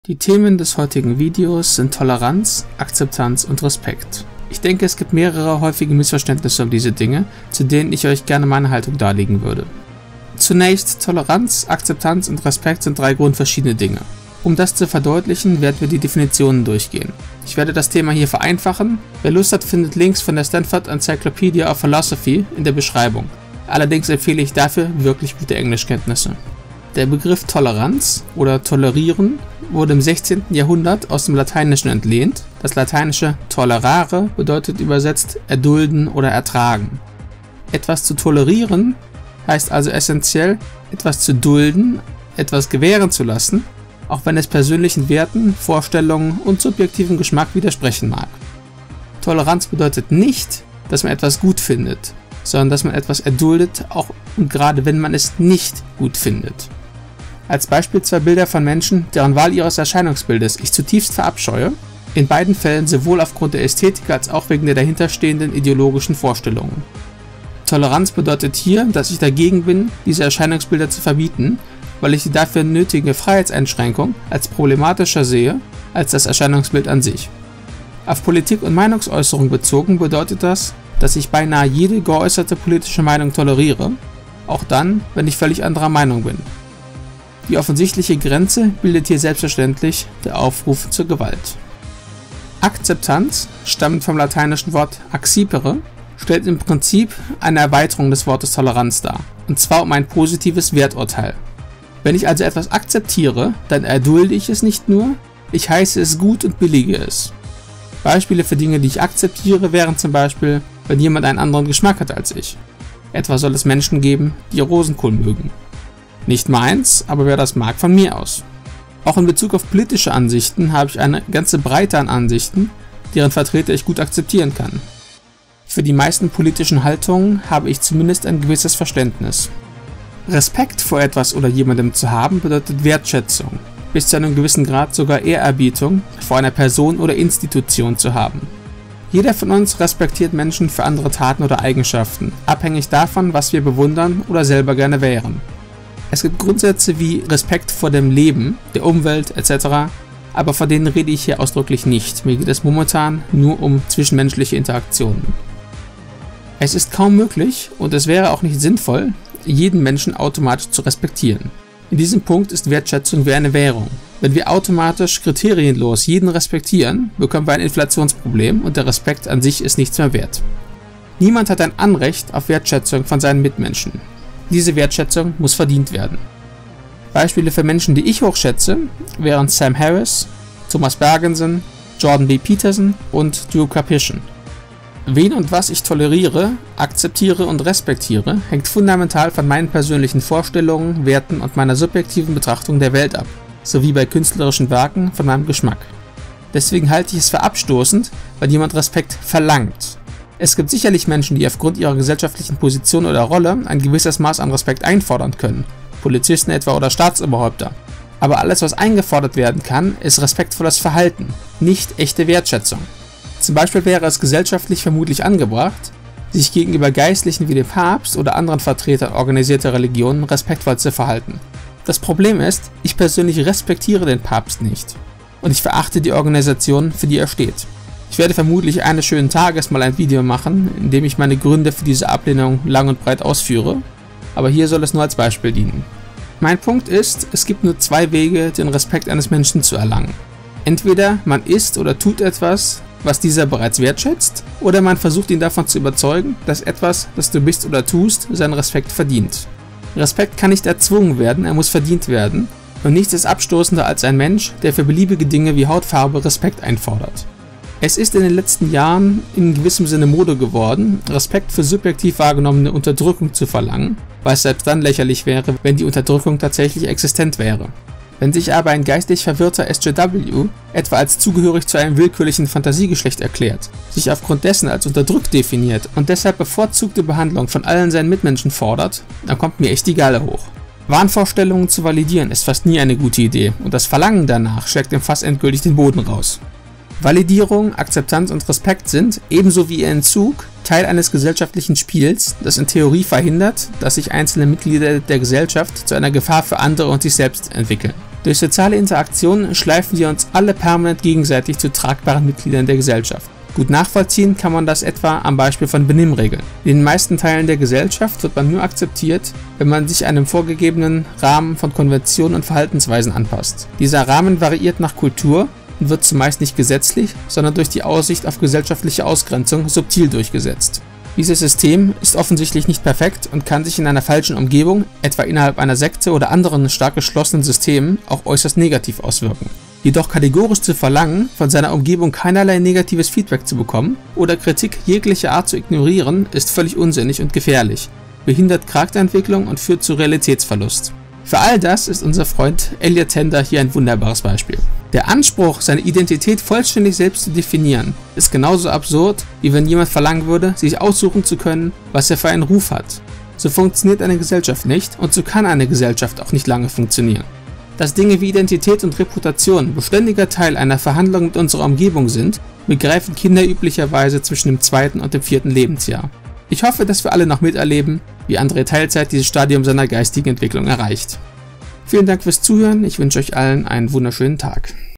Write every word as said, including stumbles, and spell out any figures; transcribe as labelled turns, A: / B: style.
A: Die Themen des heutigen Videos sind Toleranz, Akzeptanz und Respekt. Ich denke, es gibt mehrere häufige Missverständnisse um diese Dinge, zu denen ich euch gerne meine Haltung darlegen würde. Zunächst, Toleranz, Akzeptanz und Respekt sind drei grundverschiedene Dinge. Um das zu verdeutlichen, werden wir die Definitionen durchgehen. Ich werde das Thema hier vereinfachen. Wer Lust hat, findet Links von der Stanford Encyclopedia of Philosophy in der Beschreibung. Allerdings empfehle ich dafür wirklich gute Englischkenntnisse. Der Begriff Toleranz oder Tolerieren wurde im sechzehnten Jahrhundert aus dem Lateinischen entlehnt. Das lateinische tolerare bedeutet übersetzt erdulden oder ertragen. Etwas zu tolerieren heißt also essentiell, etwas zu dulden, etwas gewähren zu lassen, auch wenn es persönlichen Werten, Vorstellungen und subjektivem Geschmack widersprechen mag. Toleranz bedeutet nicht, dass man etwas gut findet, sondern dass man etwas erduldet, auch und gerade wenn man es nicht gut findet. Als Beispiel zwei Bilder von Menschen, deren Wahl ihres Erscheinungsbildes ich zutiefst verabscheue, in beiden Fällen sowohl aufgrund der Ästhetik als auch wegen der dahinterstehenden ideologischen Vorstellungen. Toleranz bedeutet hier, dass ich dagegen bin, diese Erscheinungsbilder zu verbieten, weil ich die dafür nötige Freiheitseinschränkung als problematischer sehe als das Erscheinungsbild an sich. Auf Politik und Meinungsäußerung bezogen bedeutet das, dass ich beinahe jede geäußerte politische Meinung toleriere, auch dann, wenn ich völlig anderer Meinung bin. Die offensichtliche Grenze bildet hier selbstverständlich der Aufruf zur Gewalt. Akzeptanz, stammend vom lateinischen Wort accipere, stellt im Prinzip eine Erweiterung des Wortes Toleranz dar, und zwar um ein positives Werturteil. Wenn ich also etwas akzeptiere, dann erdulde ich es nicht nur, ich heiße es gut und billige es. Beispiele für Dinge, die ich akzeptiere, wären zum Beispiel, wenn jemand einen anderen Geschmack hat als ich. Etwa soll es Menschen geben, die Rosenkohl mögen. Nicht meins, aber wer das mag, von mir aus. Auch in Bezug auf politische Ansichten habe ich eine ganze Breite an Ansichten, deren Vertreter ich gut akzeptieren kann. Für die meisten politischen Haltungen habe ich zumindest ein gewisses Verständnis. Respekt vor etwas oder jemandem zu haben bedeutet Wertschätzung, bis zu einem gewissen Grad sogar Ehrerbietung vor einer Person oder Institution zu haben. Jeder von uns respektiert Menschen für andere Taten oder Eigenschaften, abhängig davon, was wir bewundern oder selber gerne wären. Es gibt Grundsätze wie Respekt vor dem Leben, der Umwelt et cetera, aber von denen rede ich hier ausdrücklich nicht. Mir geht es momentan nur um zwischenmenschliche Interaktionen. Es ist kaum möglich, und es wäre auch nicht sinnvoll, jeden Menschen automatisch zu respektieren. In diesem Punkt ist Wertschätzung wie eine Währung. Wenn wir automatisch kriterienlos jeden respektieren, bekommen wir ein Inflationsproblem und der Respekt an sich ist nichts mehr wert. Niemand hat ein Anrecht auf Wertschätzung von seinen Mitmenschen. Diese Wertschätzung muss verdient werden. Beispiele für Menschen, die ich hochschätze, wären Sam Harris, Thomas Bergensen, Jordan B. Peterson und Drew Karpyshyn. Wen und was ich toleriere, akzeptiere und respektiere, hängt fundamental von meinen persönlichen Vorstellungen, Werten und meiner subjektiven Betrachtung der Welt ab, sowie bei künstlerischen Werken von meinem Geschmack. Deswegen halte ich es für abstoßend, wenn jemand Respekt verlangt. Es gibt sicherlich Menschen, die aufgrund ihrer gesellschaftlichen Position oder Rolle ein gewisses Maß an Respekt einfordern können, Polizisten etwa oder Staatsoberhäupter. Aber alles, was eingefordert werden kann, ist respektvolles Verhalten, nicht echte Wertschätzung. Zum Beispiel wäre es gesellschaftlich vermutlich angebracht, sich gegenüber Geistlichen wie dem Papst oder anderen Vertretern organisierter Religionen respektvoll zu verhalten. Das Problem ist, ich persönlich respektiere den Papst nicht und ich verachte die Organisation, für die er steht. Ich werde vermutlich eines schönen Tages mal ein Video machen, in dem ich meine Gründe für diese Ablehnung lang und breit ausführe, aber hier soll es nur als Beispiel dienen. Mein Punkt ist, es gibt nur zwei Wege, den Respekt eines Menschen zu erlangen. Entweder man ist oder tut etwas, was dieser bereits wertschätzt, oder man versucht ihn davon zu überzeugen, dass etwas, das du bist oder tust, seinen Respekt verdient. Respekt kann nicht erzwungen werden, er muss verdient werden, und nichts ist abstoßender als ein Mensch, der für beliebige Dinge wie Hautfarbe Respekt einfordert. Es ist in den letzten Jahren in gewissem Sinne Mode geworden, Respekt für subjektiv wahrgenommene Unterdrückung zu verlangen, weil es selbst dann lächerlich wäre, wenn die Unterdrückung tatsächlich existent wäre. Wenn sich aber ein geistig verwirrter S J W etwa als zugehörig zu einem willkürlichen Fantasiegeschlecht erklärt, sich aufgrund dessen als unterdrückt definiert und deshalb bevorzugte Behandlung von allen seinen Mitmenschen fordert, dann kommt mir echt die Galle hoch. Wahnvorstellungen zu validieren ist fast nie eine gute Idee und das Verlangen danach schlägt ihm fast endgültig den Boden raus. Validierung, Akzeptanz und Respekt sind, ebenso wie ihr Entzug, Teil eines gesellschaftlichen Spiels, das in Theorie verhindert, dass sich einzelne Mitglieder der Gesellschaft zu einer Gefahr für andere und sich selbst entwickeln. Durch soziale Interaktion schleifen wir uns alle permanent gegenseitig zu tragbaren Mitgliedern der Gesellschaft. Gut nachvollziehen kann man das etwa am Beispiel von Benimmregeln. In den meisten Teilen der Gesellschaft wird man nur akzeptiert, wenn man sich einem vorgegebenen Rahmen von Konventionen und Verhaltensweisen anpasst. Dieser Rahmen variiert nach Kultur und wird zumeist nicht gesetzlich, sondern durch die Aussicht auf gesellschaftliche Ausgrenzung subtil durchgesetzt. Dieses System ist offensichtlich nicht perfekt und kann sich in einer falschen Umgebung, etwa innerhalb einer Sekte oder anderen stark geschlossenen Systemen, auch äußerst negativ auswirken. Jedoch kategorisch zu verlangen, von seiner Umgebung keinerlei negatives Feedback zu bekommen oder Kritik jeglicher Art zu ignorieren, ist völlig unsinnig und gefährlich, behindert Charakterentwicklung und führt zu Realitätsverlust. Für all das ist unser Freund Elliot Tender hier ein wunderbares Beispiel. Der Anspruch, seine Identität vollständig selbst zu definieren, ist genauso absurd, wie wenn jemand verlangen würde, sich aussuchen zu können, was er für einen Ruf hat. So funktioniert eine Gesellschaft nicht und so kann eine Gesellschaft auch nicht lange funktionieren. Dass Dinge wie Identität und Reputation beständiger Teil einer Verhandlung mit unserer Umgebung sind, begreifen Kinder üblicherweise zwischen dem zweiten und dem vierten Lebensjahr. Ich hoffe, dass wir alle noch miterleben, wie André Teilzeit dieses Stadium seiner geistigen Entwicklung erreicht. Vielen Dank fürs Zuhören, ich wünsche euch allen einen wunderschönen Tag.